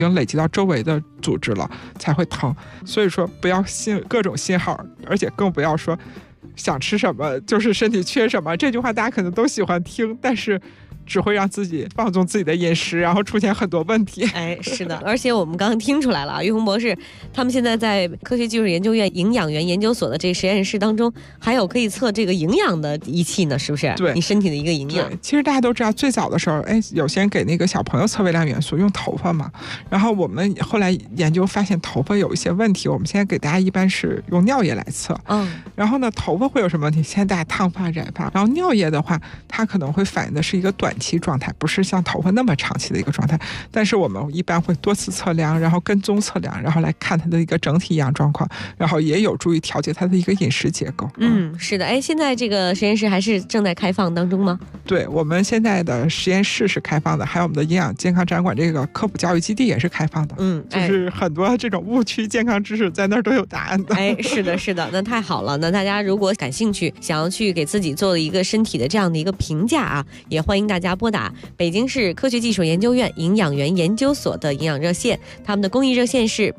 已经累积到周围的组织了才会疼。所以说不要信各种信号，而且更不要说想吃什么就是身体缺什么，这句话大家可能都喜欢听，但是只会让自己放纵自己的饮食，然后出现很多问题。 是的，而且我们刚刚听出来了，岳红博士他们现在在科学技术研究院营养园研究所的这个实验室当中，还有可以测这个营养的仪器呢，是不是？ 对， 你身体的一个营养。 对，其实大家都知道，最早的时候，有些人给那个小朋友测微量元素用头发嘛，然后我们后来研究发现头发有一些问题，我们现在给大家一般是用尿液来测。然后呢，头发会有什么问题？现在大家烫发、染发，然后尿液的话，它可能会反映的是一个短期状态，不是像头发那么长期的一个状态。但是我们一般会多次测量，然后跟踪测量，然后来看它的一个整体营养状况，然后也有助于调节它的一个饮食结构。 是的。现在这个实验室还是正在开放当中吗？ 对，我们现在的实验室是开放的，还有我们的营养健康展馆这个科普教育基地也是开放的。就是很多这种误区健康知识在那儿都有答案的。 是的，是的，那太好了。那大家如果感兴趣，想要去给自己做一个身体的这样的一个评价啊，也欢迎大家拨打北京市科学技术研究院营养园研究所的营养热线，他们的公益热线是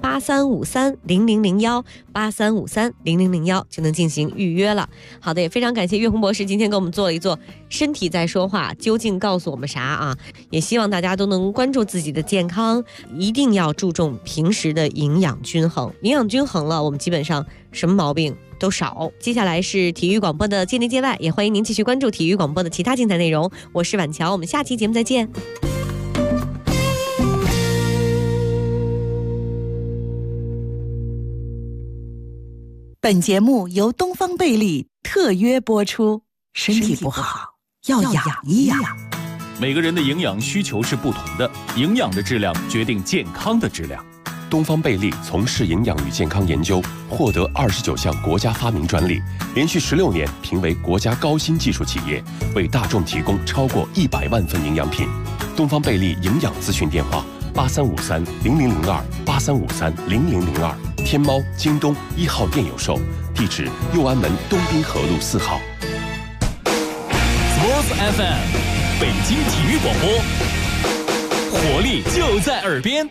83530001，83530001，就能进行预约了。好的，也非常感谢岳红博士今天给我们做了一做身体在说话究竟告诉我们啥啊，也希望大家都能关注自己的健康，一定要注重平时的营养均衡，营养均衡了，我们基本上什么毛病都少。接下来是体育广播的界内界外，也欢迎您继续关注体育广播的其他精彩内容。我是婉乔，我们下期节目再见。 本节目由东方贝利特约播出。身体不好要养一养。 每个人的营养需求是不同的，营养的质量决定健康的质量。 东方贝利从事营养与健康研究，获得29项国家发明专利，连续16年评为国家高新技术企业，为大众提供超过100万份营养品。东方贝利营养咨询电话83530002，83530002，天猫、京东1号店有售，地址右安门东滨河路4号。 Sports FM， 北京体育广播，活力就在耳边。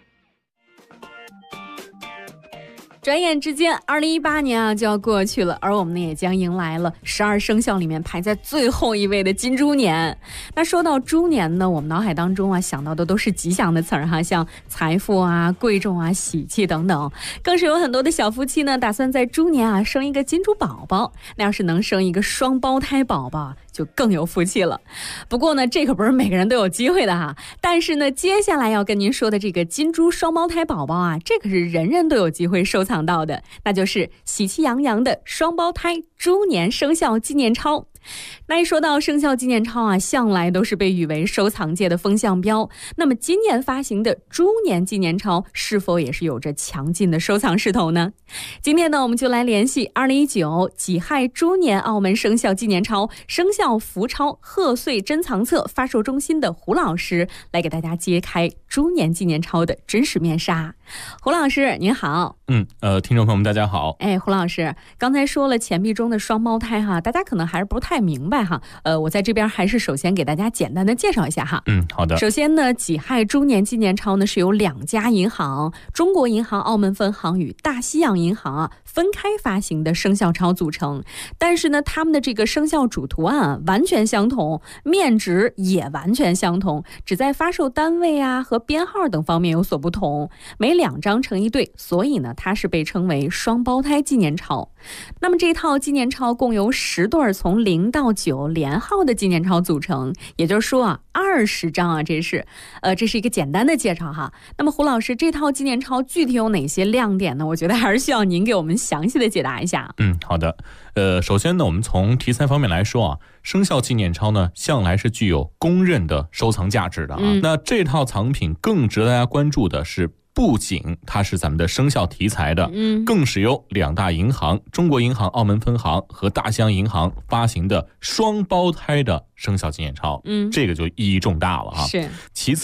转眼之间2018年就要过去了，而我们呢也将迎来了12生肖里面排在最后一位的金猪年。那说到猪年呢，我们脑海当中想到的都是吉祥的词儿哈，像财富啊、贵重啊、喜气等等。更是有很多的小夫妻呢打算在猪年生一个金猪宝宝，那要是能生一个双胞胎宝宝就更有福气了。不过呢，这可不是每个人都有机会的哈。但是呢，接下来要跟您说的这个金猪双胞胎宝宝这可是人人都有机会收藏到的，那就是喜气洋洋的双胞胎猪年生肖纪念钞。那一说到生肖纪念钞向来都是被誉为收藏界的风向标。那么今年发行的猪年纪念钞是否也是有着强劲的收藏势头呢？今天呢，我们就来联系2019己亥猪年澳门生肖纪念钞生肖福钞贺岁珍藏册发售中心的胡老师，来给大家揭开猪年纪念钞的真实面纱。胡老师您好。 听众朋友们大家好。 胡老师刚才说了钱币中的双胞胎大家可能还是不太明白我在这边还是首先给大家简单的介绍一下好的。 首先呢，己亥猪年纪念钞呢是由2家银行，中国银行澳门分行与大西洋银行分开发行的生肖钞组成，但是呢，他们的这个生肖主图案完全相同，面值也完全相同，只在发售单位和编号等方面有所不同，每2张成一对，所以呢，它是被称为双胞胎纪念钞。那么这套纪念钞共由10对从0到9连号的纪念钞组成，也就是说20张这是一个简单的介绍那么胡老师，这套纪念钞具体有哪些亮点呢？我觉得还是需要您给我们详细的解答一下。 好的。首先呢，我们从题材方面来说生肖纪念钞呢向来是具有公认的收藏价值的那这套藏品更值得大家关注的是，不仅它是咱们的生肖题材的，更是由2大银行，中国银行澳门分行和大西洋银行发行的双胞胎的生肖纪念钞，这个就意义重大了是。 其次呢，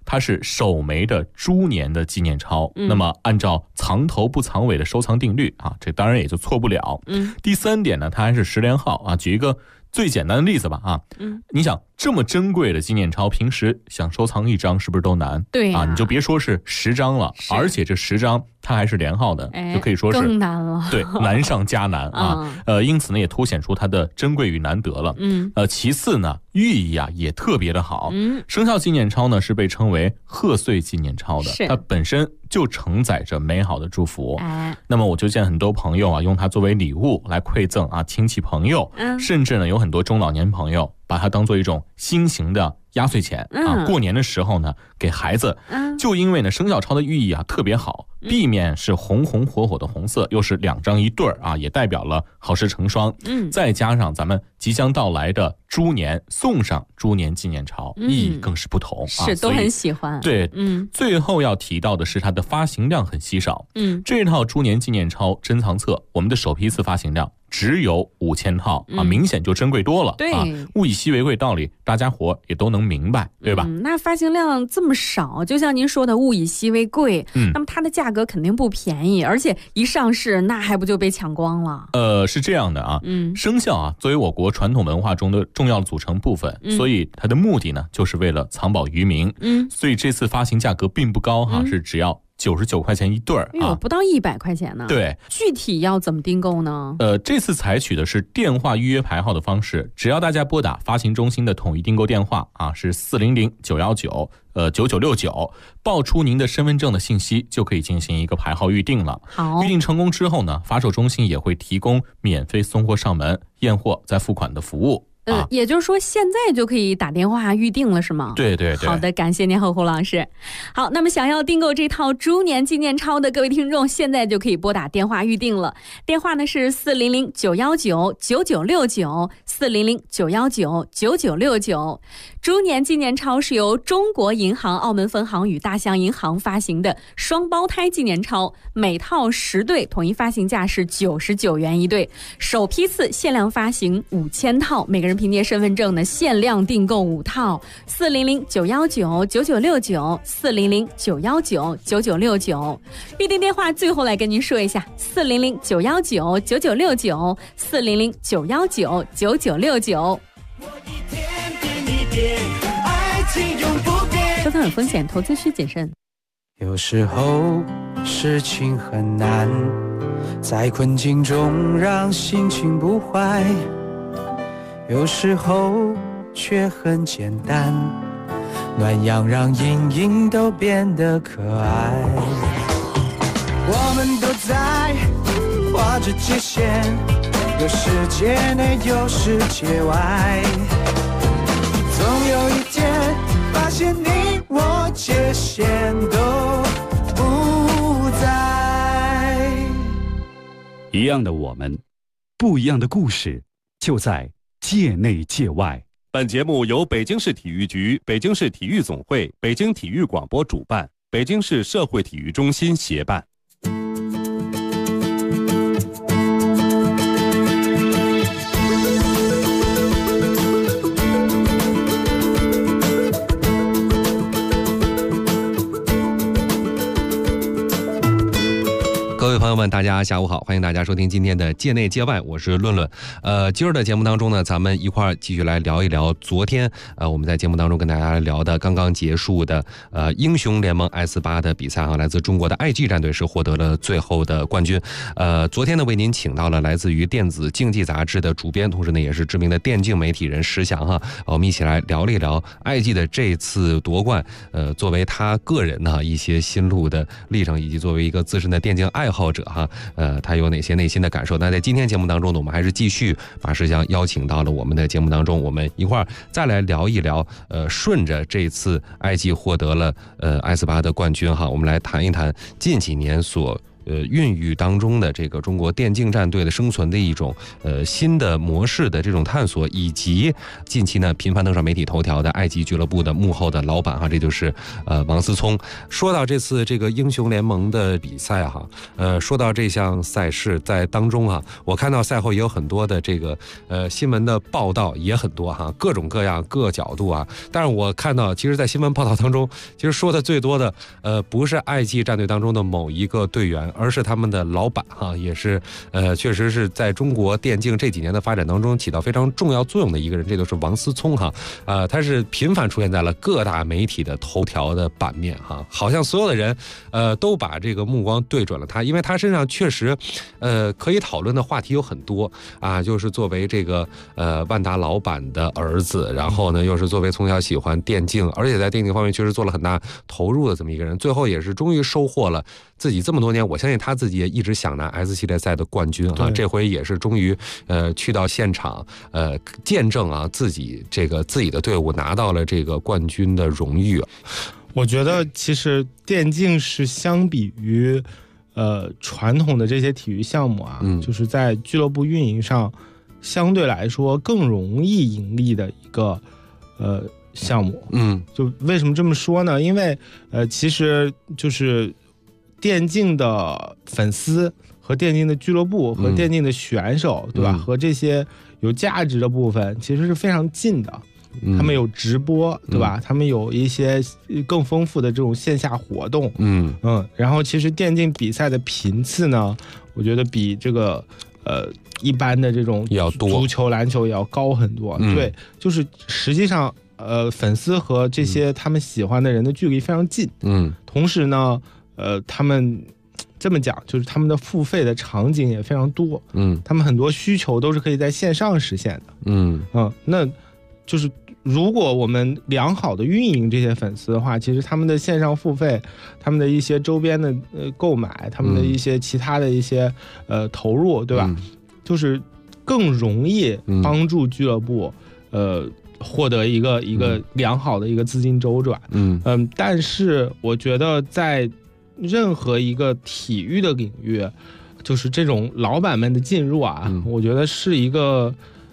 它是首枚的猪年的纪念钞。那么按照藏头不藏尾的收藏定律啊，这当然也就错不了。第3点呢，它还是10连号啊。举一个最简单的例子吧啊，你想这么珍贵的纪念钞，平时想收藏1张是不是都难？ 对啊，你就别说是10张了，而且这10张它还是连号的，就可以说是更难了。 对，难上加难啊。因此呢，也凸显出它的珍贵与难得了。其次呢，寓意啊也特别的好。生肖纪念钞呢是被称为贺岁纪念钞的，它本身就承载着美好的祝福。那么我就见很多朋友啊，用它作为礼物来馈赠啊亲戚朋友，甚至呢有很多中老年朋友把它当做一种新型的压岁钱啊，过年的时候呢给孩子。就因为呢生肖钞的寓意啊特别好，避免是红红火火的红色，又是2张一对啊，也代表了好事成双。再加上咱们即将到来的猪年，送上猪年纪念钞，意义更是不同啊， 是都很喜欢。 对，最后要提到的是它的发行量很稀少。这套猪年纪念钞珍藏册，我们的首批次发行量只有5000套啊，明显就珍贵多了。 对， 物以稀为贵道理，大家伙也都能明白，对吧？ 那发行量这么少，就像您说的物以稀为贵，那么它的价格肯定不便宜，而且一上市那还不就被抢光了？ 是这样的啊，生肖啊作为我国传统文化中的重要组成部分，所以它的目的呢就是为了藏宝于民。所以这次发行价格并不高哈，是只要99块钱一对啊， 不到100块钱呢。 对， 具体要怎么订购呢？ 这次采取的是电话预约排号的方式，只要大家拨打发行中心的统一订购电话啊，是400-919-9969，报出您的身份证的信息，就可以进行一个排号预定了。 好， 预定成功之后呢，发售中心也会提供免费送货上门、验货再付款的服务。 也就是说现在就可以打电话预定了是吗？ 对对对。 好的，感谢您胡老师。好，那么想要订购这套猪年纪念钞的各位听众，现在就可以拨打电话预定了。电话呢是400-919-9969，400-919-9969。猪年纪念钞是由中国银行澳门分行与大象银行发行的双胞胎纪念钞，每套10对，统一发行价是99元一对，首批次限量发行5000套，每个人凭借身份证呢限量订购5套。400-919-9969，400-919-9969。预订电话最后来跟您说一下，400-919-9969，400-919-9969。收看有风险，投资需谨慎。 有时候事情很难，在困境中让心情不坏，有时候却很简单，暖阳让阴影都变得可爱。我们都在画着界限，有世界内有世界外，总有一天发现你我界限都不在。 一样的我们，不一样的故事，就在界内界外。 本节目由北京市体育局、北京市体育总会、北京体育广播主办，北京市社会体育中心协办。 各位朋友们，大家下午好，欢迎大家收听今天的界内界外，我是论论。今儿的节目当中呢，咱们一块儿继续来聊一聊昨天我们在节目当中跟大家聊的刚刚结束的英雄联盟 S8 的比赛啊，来自中国的 IG 战队是获得了最后的冠军。昨天呢，为您请到了来自于电子竞技杂志的主编，同时呢也是知名的电竞媒体人石翔哈，我们一起来聊一聊 IG 的这次夺冠，作为他个人呢一些心路的历程，以及作为一个自身的电竞爱好者哈，他有哪些内心的感受？那在今天节目当中呢，我们还是继续把石翔邀请到了我们的节目当中，我们一块儿再来聊一聊。顺着这次 IG 获得了S8 的冠军哈，我们来谈一谈近几年所孕育当中的这个中国电竞战队的生存的一种新的模式的这种探索，以及近期呢频繁登上媒体头条的爱奇艺俱乐部的幕后的老板哈，这就是王思聪。说到这次这个英雄联盟的比赛哈，说到这项赛事在当中哈，我看到赛后也有很多的这个新闻的报道也很多哈，各种各样各角度啊。但是我看到，其实，在新闻报道当中，其实说的最多的不是爱奇艺战队当中的某一个队员，而是他们的老板哈，也是确实是在中国电竞这几年的发展当中起到非常重要作用的一个人，这就是王思聪哈。他是频繁出现在了各大媒体的头条的版面哈，好像所有的人都把这个目光对准了他，因为他身上确实可以讨论的话题有很多啊，就是作为这个万达老板的儿子，然后呢又是作为从小喜欢电竞，而且在电竞方面确实做了很大投入的这么一个人，最后也是终于收获了自己这么多年，我相信他自己也一直想拿 S 系列赛的冠军啊，这回也是终于去到现场见证啊自己的队伍拿到了这个冠军的荣誉。 我觉得其实电竞是相比于传统的这些体育项目啊，就是在俱乐部运营上相对来说更容易盈利的一个项目。就为什么这么说呢？因为其实就是电竞的粉丝和电竞的俱乐部和电竞的选手，对吧？和这些有价值的部分其实是非常近的。他们有直播，对吧？他们有一些更丰富的这种线下活动，然后其实电竞比赛的频次呢，我觉得比这个一般的这种足球、篮球也要高很多。对，就是实际上粉丝和这些他们喜欢的人的距离非常近。同时呢，他们这么讲，就是他们的付费的场景也非常多。他们很多需求都是可以在线上实现的。那就是如果我们良好的运营这些粉丝的话，其实他们的线上付费，他们的一些周边的购买，他们的一些其他的一些投入，对吧？就是更容易帮助俱乐部获得一个良好的一个资金周转。但是我觉得在任何一个体育的领域，就是这种老板们的进入啊，我觉得是一个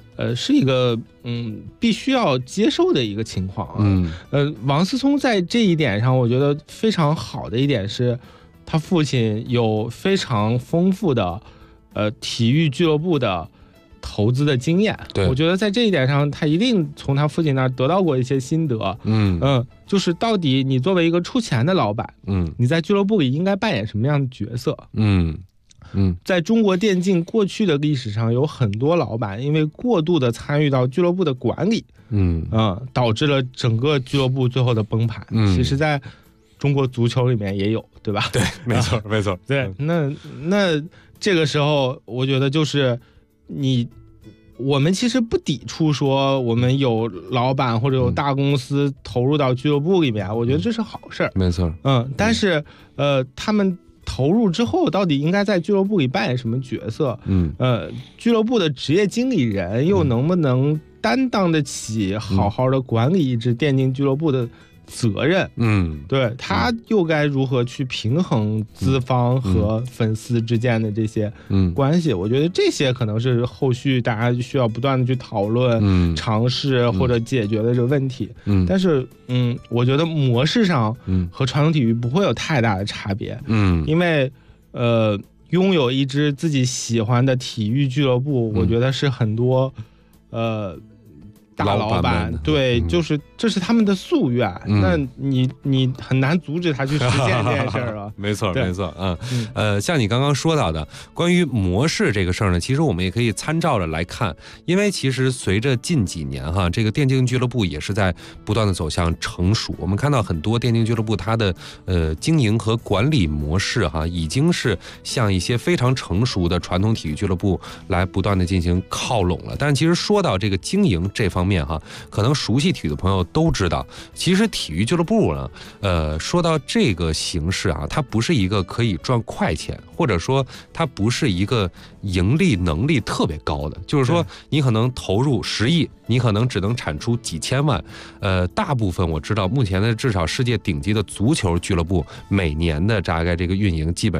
必须要接受的一个情况啊。王思聪在这一点上，我觉得非常好的一点是，他父亲有非常丰富的体育俱乐部的投资的经验。我觉得在这一点上，他一定从他父亲那儿得到过一些心得。就是到底你作为一个出钱的老板，你在俱乐部里应该扮演什么样的角色？在中国电竞过去的历史上，有很多老板因为过度的参与到俱乐部的管理，导致了整个俱乐部最后的崩盘。其实在中国足球里面也有，对吧？ 对，没错，没错。 对，那这个时候，我觉得就是我们其实不抵触说我们有老板或者有大公司投入到俱乐部里面，我觉得这是好事儿。 没错。 但是他们投入之后到底应该在俱乐部里扮演什么角色？俱乐部的职业经理人又能不能担当得起好好的管理一支电竞俱乐部的责任？对，他又该如何去平衡资方和粉丝之间的这些关系？我觉得这些可能是后续大家需要不断的去讨论、尝试或者解决的这个问题。但是我觉得模式上和传统体育不会有太大的差别。因为拥有一支自己喜欢的体育俱乐部，我觉得是很多大老板对，就是这是他们的夙愿。那你很难阻止他去实现这件事儿啊。 没错，没错。像你刚刚说到的关于模式这个事儿呢，其实我们也可以参照着来看，因为其实随着近几年哈，这个电竞俱乐部也是在不断的走向成熟。我们看到很多电竞俱乐部它的经营和管理模式哈，已经是向一些非常成熟的传统体育俱乐部来不断的进行靠拢了。但是其实说到这个经营这方面哈，可能熟悉体育的朋友都知道，其实体育俱乐部呢，说到这个形式啊，它不是一个可以赚快钱，或者说它不是一个盈利能力特别高的，就是说你可能投入10亿，你可能只能产出几千万。大部分我知道目前的至少世界顶级的足球俱乐部每年的大概这个运营基本是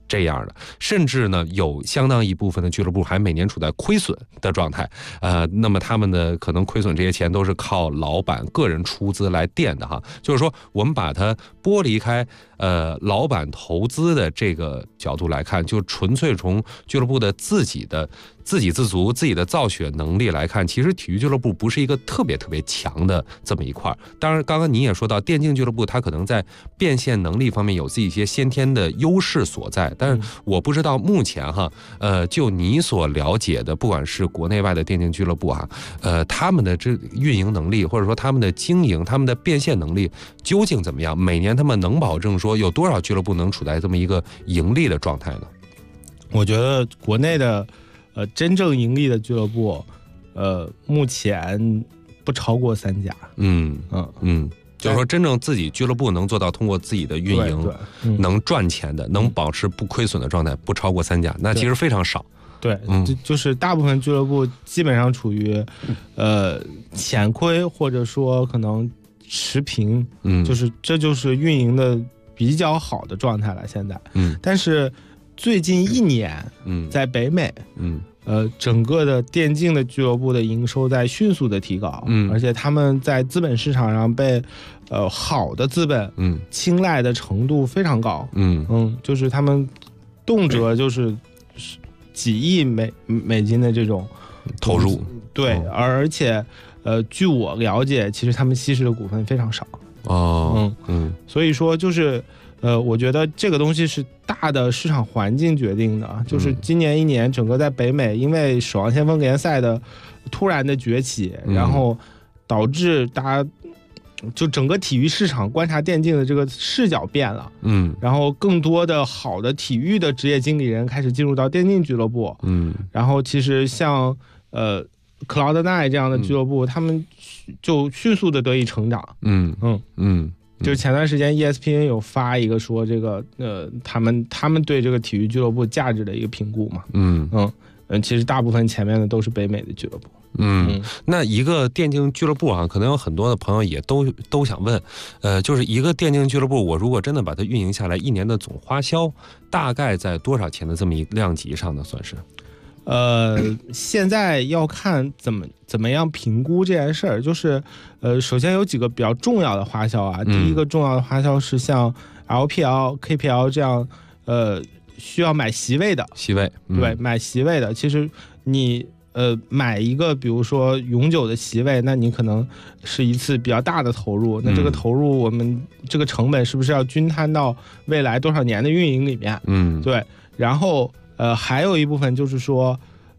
这样的，甚至呢有相当一部分的俱乐部还每年处在亏损的状态，那么他们的可能亏损这些钱都是靠老板个人出资来垫的哈。就是说，我们把它剥离开老板投资的这个角度来看，就纯粹从俱乐部的自己给自足、自己的造血能力来看，其实体育俱乐部不是一个特别强的这么一块。当然，刚刚你也说到，电竞俱乐部它可能在变现能力方面有自己一些先天的优势所在，但是我不知道目前哈，就你所了解的，不管是国内外的电竞俱乐部啊，他们的这运营能力，或者说他们的经营、他们的变现能力究竟怎么样？每年他们能保证说有多少俱乐部能处在这么一个盈利的状态呢？ 我觉得国内的真正盈利的俱乐部，目前不超过3家。 就是说真正自己俱乐部能做到通过自己的运营能赚钱的，能保持不亏损的状态，不超过3家，那其实非常少。 对，就是大部分俱乐部基本上处于浅亏，或者说可能持平，这就是运营的比较好的状态了。现在，但是最近1年，在北美，整个的电竞的俱乐部的营收在迅速的提高，而且他们在资本市场上被好的资本青睐的程度非常高，就是他们动辄就是几亿美金的这种投入， 对，而且据我了解，其实他们稀释的股份非常少。所以说就是我觉得这个东西是大的市场环境决定的，就是今年1年整个在北美，因为守望先锋联赛的突然的崛起，然后导致大家就整个体育市场观察电竞的这个视角变了，然后更多的好的体育的职业经理人开始进入到电竞俱乐部，然后其实像Cloud9 这样的俱乐部，他们就迅速的得以成长，就是前段时间 ESPN 有发一个说这个他们对这个体育俱乐部价值的一个评估嘛，其实大部分前面的都是北美的俱乐部。 那一个电竞俱乐部啊，可能有很多的朋友也都想问，就是一个电竞俱乐部，我如果真的把它运营下来，1年的总花销大概在多少钱的这么一量级上呢？算是？ 现在要看怎么样评估这件事儿，就是首先有几个比较重要的花销啊。第一个重要的花销是像 LPL、KPL 这样需要买席位的，对，买席位的。其实你买一个比如说永久的席位，那你可能是一次比较大的投入，那这个投入我们这个成本是不是要均摊到未来多少年的运营里面？对，然后还有一部分就是说，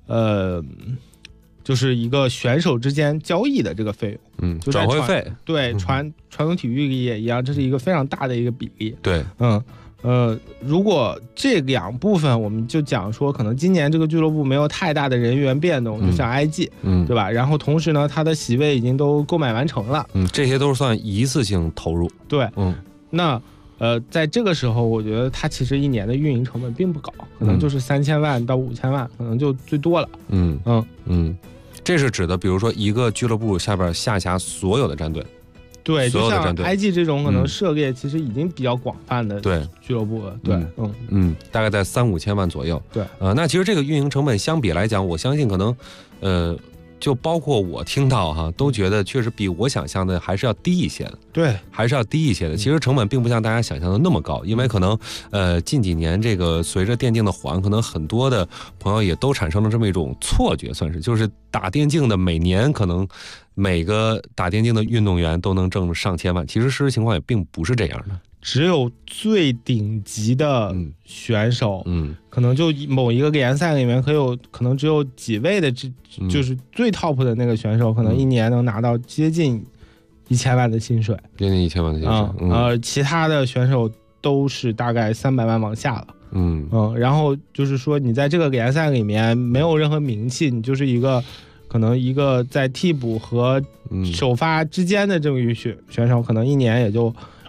就是一个选手之间交易的这个费用，就转会费， 对，传统体育里也一样，这是一个非常大的一个比例。 对， 如果这2部分，我们就讲说，可能今年这个俱乐部没有太大的人员变动，就像 IG，对吧？然后同时呢，它的席位已经都购买完成了， 这些都是算一次性投入。 对，那。在这个时候，我觉得它其实1年的运营成本并不高，可能就是3000万到5000万，可能就最多了。 这是指的，比如说一个俱乐部下边下辖所有的战队， 对，就像 IG 这种可能涉猎其实已经比较广泛的俱乐部了。对， 大概在3-5千万左右。 对， 那其实这个运营成本相比来讲，我相信可能，就包括我听到哈，都觉得确实比我想象的还是要低一些的。 对， 还是要低一些的。其实成本并不像大家想象的那么高，因为可能近几年这个随着电竞的火可能很多的朋友也都产生了这么一种错觉，算是就是打电竞的每年可能每个打电竞的运动员都能挣上千万，其实事实情况也并不是这样的。 只有最顶级的选手，可能就某一个联赛里面可能只有几位的，就是最 top 的那个选手，可能1年能拿到接近1000万的薪水， 接近1000万的薪水。 其他的选手都是大概300万往下了。然后就是说你在这个联赛里面没有任何名气，你就是可能一个在替补和首发之间的这么一个选手，可能1年也就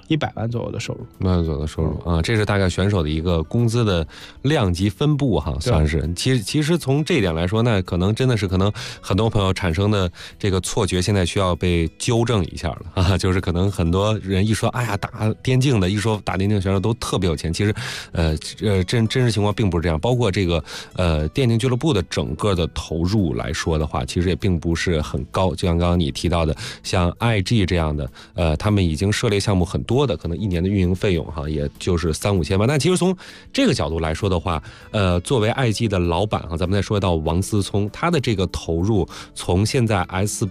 100万左右的收入 ，100万左右的收入啊，这是大概选手的一个工资的量级分布哈，算是。其实从这一点来说，那可能真的是可能很多朋友产生的这个错觉，现在需要被纠正一下了啊，就是可能很多人一说，哎呀，打电竞的，一说打电竞选手都特别有钱，其实真实情况并不是这样。包括这个电竞俱乐部的整个的投入来说的话，其实也并不是很高。就像刚刚你提到的，像 IG 这样的，他们已经涉猎项目很多的，可能1年的运营费用哈，也就是3-5千万。但其实从这个角度来说的话，作为 IG 的老板哈，咱们再说到王思聪，他的这个投入，从现在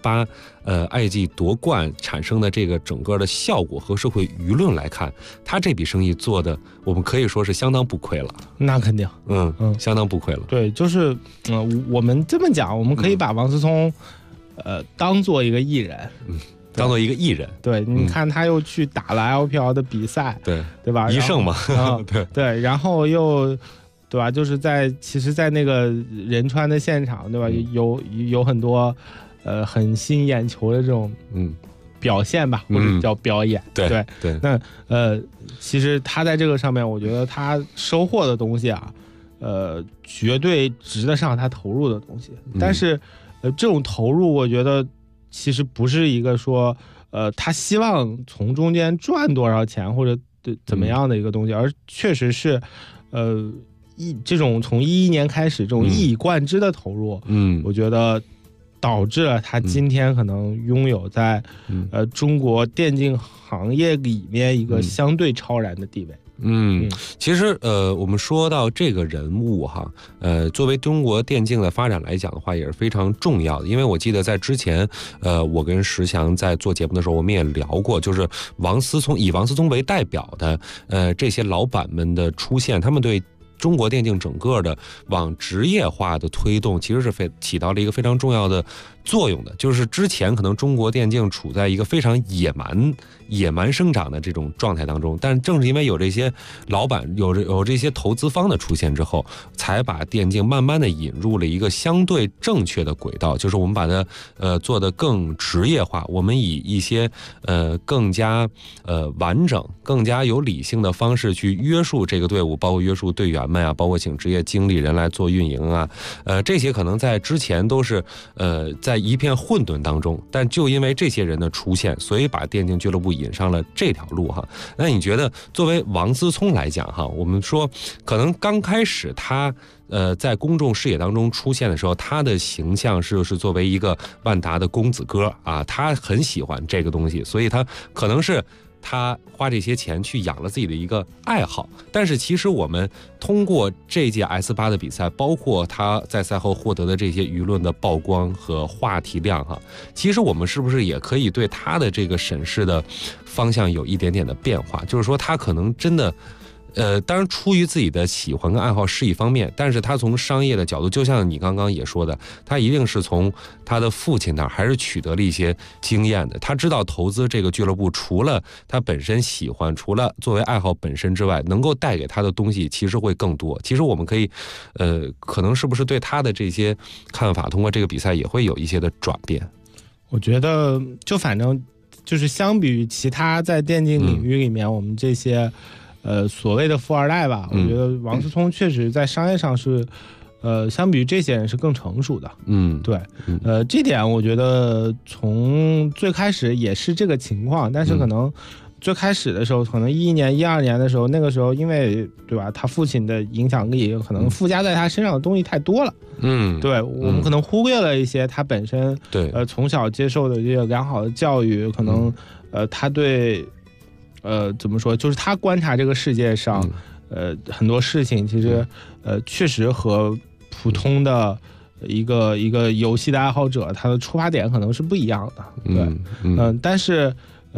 S8IG 夺冠产生的这个整个的效果和社会舆论来看，他这笔生意做的，我们可以说是相当不亏了。 那肯定， 相当不亏了。 对，就是我们这么讲，我们可以把王思聪当做一个艺人， 当做一个艺人。 对，你看他又去打了 LPL 的比赛，对吧？ 一胜嘛， 对，然后又对吧？就是其实，在那个仁川的现场，对吧？有很多很吸引眼球的这种表现吧，或者叫表演。对。那其实他在这个上面，我觉得他收获的东西啊，绝对值得上他投入的东西。但是这种投入，我觉得其实不是一个说他希望从中间赚多少钱或者怎么样的一个东西，而确实是这种从2011年开始这种一以贯之的投入，我觉得导致了他今天可能拥有在中国电竞行业里面一个相对超然的地位。 其实我们说到这个人物哈，作为中国电竞的发展来讲的话，也是非常重要的。因为我记得在之前，我跟石强在做节目的时候，我们也聊过，就是以王思聪为代表的这些老板们的出现，他们对中国电竞整个的往职业化的推动，其实是起到了一个非常重要的作用的。就是之前可能中国电竞处在一个非常野蛮生长的这种状态当中，但正是因为有这些老板有这些投资方的出现之后，才把电竞慢慢的引入了一个相对正确的轨道，就是我们把它做得更职业化，我们以一些更加完整、更加有理性的方式去约束这个队伍，包括约束队员们啊，包括请职业经理人来做运营啊，这些可能在之前都是在一片混沌当中，但就因为这些人的出现，所以把电竞俱乐部引上了这条路哈。那你觉得作为王思聪来讲哈，我们说可能刚开始他在公众视野当中出现的时候，他的形象是作为一个万达的公子哥啊，他很喜欢这个东西，所以他可能是他花这些钱去养了自己的一个爱好。但是其实我们通过这届 S8 的比赛，包括他在赛后获得的这些舆论的曝光和话题量哈，其实我们是不是也可以对他的这个审视的方向有一点点的变化？就是说他可能真的当然出于自己的喜欢跟爱好是一方面，但是他从商业的角度，就像你刚刚也说的，他一定是从他的父亲那儿还是取得了一些经验的。他知道投资这个俱乐部，除了他本身喜欢，除了作为爱好本身之外，能够带给他的东西其实会更多。其实我们可以可能是不是对他的这些看法，通过这个比赛也会有一些的转变？ 我觉得就反正就是相比于其他在电竞领域里面我们这些所谓的富二代吧，我觉得王思聪确实在商业上是，相比于这些人是更成熟的。对，这点我觉得从最开始也是这个情况，但是可能最开始的时候，可能2011年、2012年的时候，那个时候因为对吧，他父亲的影响力可能附加在他身上的东西太多了。对，我们可能忽略了一些他本身从小接受的这个良好的教育，可能他对。怎么说？就是他观察这个世界上，很多事情其实，确实和普通的一个游戏的爱好者，他的出发点可能是不一样的。对，但是，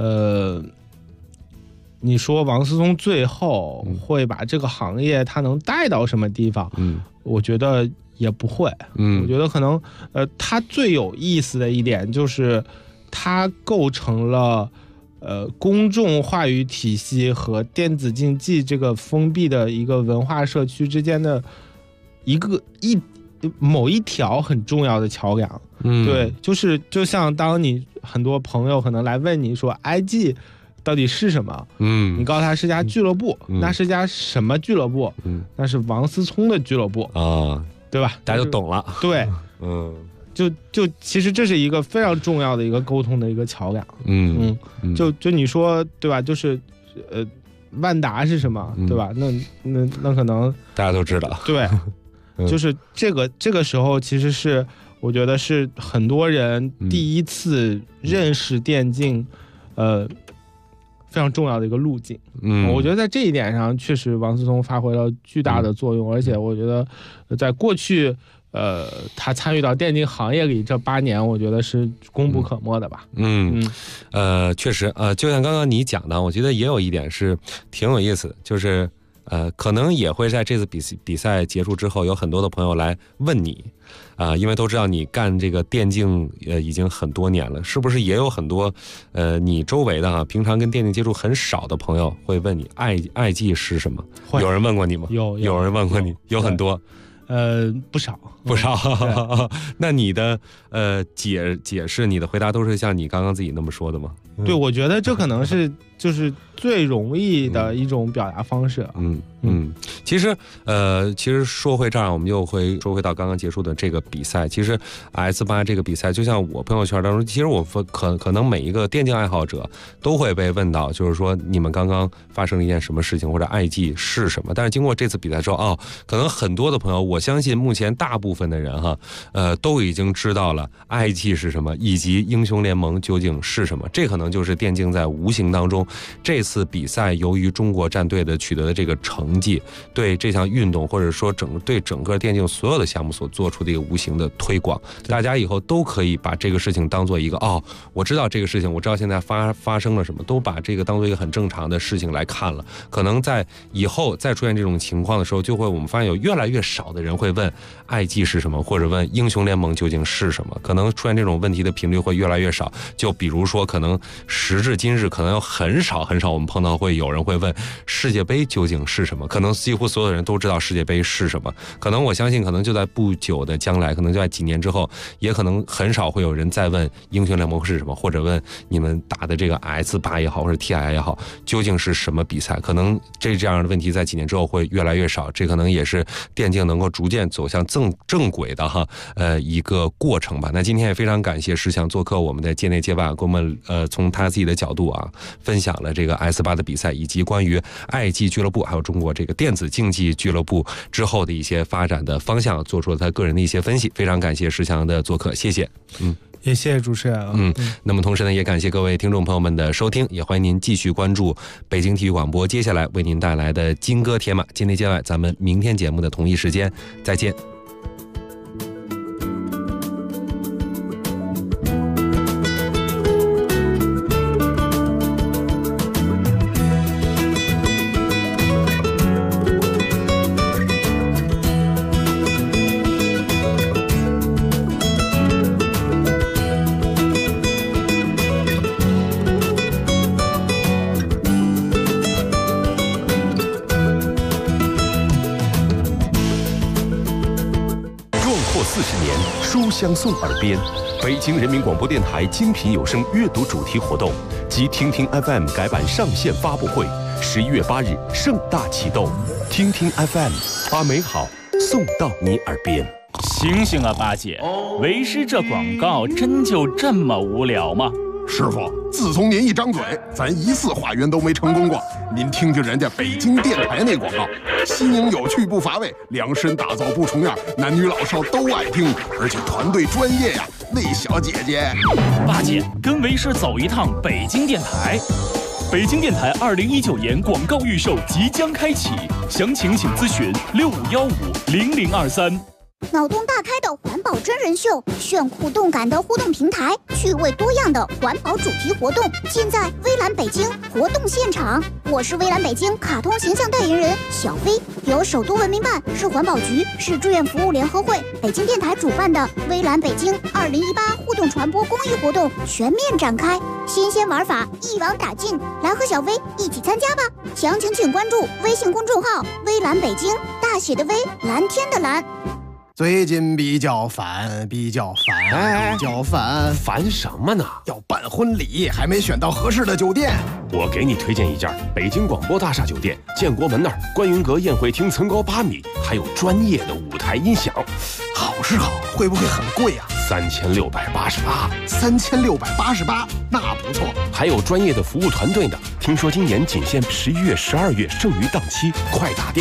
你说王思聪最后会把这个行业他能带到什么地方？我觉得也不会。我觉得可能，他最有意思的一点就是他构成了。公众话语体系和电子竞技这个封闭的一个文化社区之间的某一条很重要的桥梁。对，就像当你很多朋友可能来问你说 IG 到底是什么？你告诉他是家俱乐部，那是家什么俱乐部？那是王思聪的俱乐部啊，对吧？ 大家就懂了。 对，就其实这是一个非常重要的一个沟通的一个桥梁。就你说对吧？就是万达是什么？对吧？那可能大家都知道。 对，就是这个时候其实是。我觉得是很多人第一次认识电竞，非常重要的一个路径。我觉得在这一点上，确实王思聪发挥了巨大的作用，而且我觉得在过去，他参与到电竞行业里这8年，我觉得是功不可没的吧。 确实，就像刚刚你讲的，我觉得也有一点是挺有意思的，就是。可能也会在这次比赛结束之后，有很多的朋友来问你，因为都知道你干这个电竞已经很多年了，是不是也有很多你周围的平常跟电竞接触很少的朋友会问你IG是什么？有人问过你吗？有人问过你，有很多。 不少。 那你的解释，你的回答都是像你刚刚自己那么说的吗？ 对，我觉得这可能是就是最容易的一种表达方式。 其实说回这儿，我们又会说回到刚刚结束的这个比赛。其实 S8 这个比赛，就像我朋友圈当中，其实我可能每一个电竞爱好者都会被问到，就是说你们刚刚发生了一件什么事情，或者 IG 是什么。但是经过这次比赛之后，可能很多的朋友，我相信目前大部分的人都已经知道了 IG 是什么，以及英雄联盟究竟是什么。这可能就是电竞在无形当中，这次比赛由于中国战队的取得的这个成绩，对这项运动或者说对整个电竞所有的项目所做出的一个无形的推广。大家以后都可以把这个事情当做一个我知道这个事情，我知道现在发生了什么，都把这个当做一个很正常的事情来看了。可能在以后再出现这种情况的时候，我们发现有越来越少的人会问 IG 是什么，或者问英雄联盟究竟是什么。可能出现这种问题的频率会越来越少。就比如说，可能时至今日，可能有很少我们碰到会有人会问世界杯究竟是什么。可能几乎所有的人都知道世界杯是什么。可能我相信，可能就在不久的将来，可能就在几年之后，也可能很少会有人再问英雄联盟是什么，或者问你们打的这个 S8 也好，或者 TI 也好，究竟是什么比赛。可能这样的问题在几年之后会越来越少。这可能也是电竞能够逐渐走向正轨的一个过程吧。那今天也非常感谢石强做客我们的界内街吧，给我们从他自己的角度分享了这个 S8 的比赛，以及关于IG 俱乐部还有中国这个电子竞技俱乐部之后的一些发展的方向，做出了他个人的一些分析。非常感谢石强的做客，谢谢。 也谢谢主持人。 那么同时呢，也感谢各位听众朋友们的收听，也欢迎您继续关注北京体育广播接下来为您带来的金戈铁马界内界外。咱们明天节目的同一时间再见。 书香送耳边，北京人民广播电台精品有声阅读主题活动及听听 FM 改版上线发布会，11月8日盛大启动。听听 FM， 把美好送到你耳边。 醒醒啊，八姐，为师这广告真就这么无聊吗？ 师傅，自从您一张嘴，咱一次化缘都没成功过。您听听人家北京电台那广告，新颖有趣不乏味，量身打造不重样，男女老少都爱听，而且团队专业呀。那小姐姐， 八姐跟为师走一趟北京电台。北京电台2019年广告预售即将开启，详情请咨询65150023。 脑洞大开的环保真人秀，炫酷动感的互动平台，趣味多样的环保主题活动，尽在微蓝北京活动现场。我是微蓝北京卡通形象代言人小飞，由首都文明办、市环保局、市志愿服务联合会、北京电台主办的微蓝北京2018互动传播公益活动全面展开，新鲜玩法一网打尽，来和小飞一起参加吧！详情请关注微信公众号微蓝北京，大写的微，蓝天的蓝。 最近比较烦， 烦什么呢？ 要办婚礼，还没选到合适的酒店。 我给你推荐一家北京广播大厦酒店，建国门那儿观云阁宴会厅层高8米，还有专业的舞台音响。 好是好，会不会很贵啊 ？3688， 那不错。 还有专业的服务团队呢。听说今年仅限11月、12月剩余档期，快打电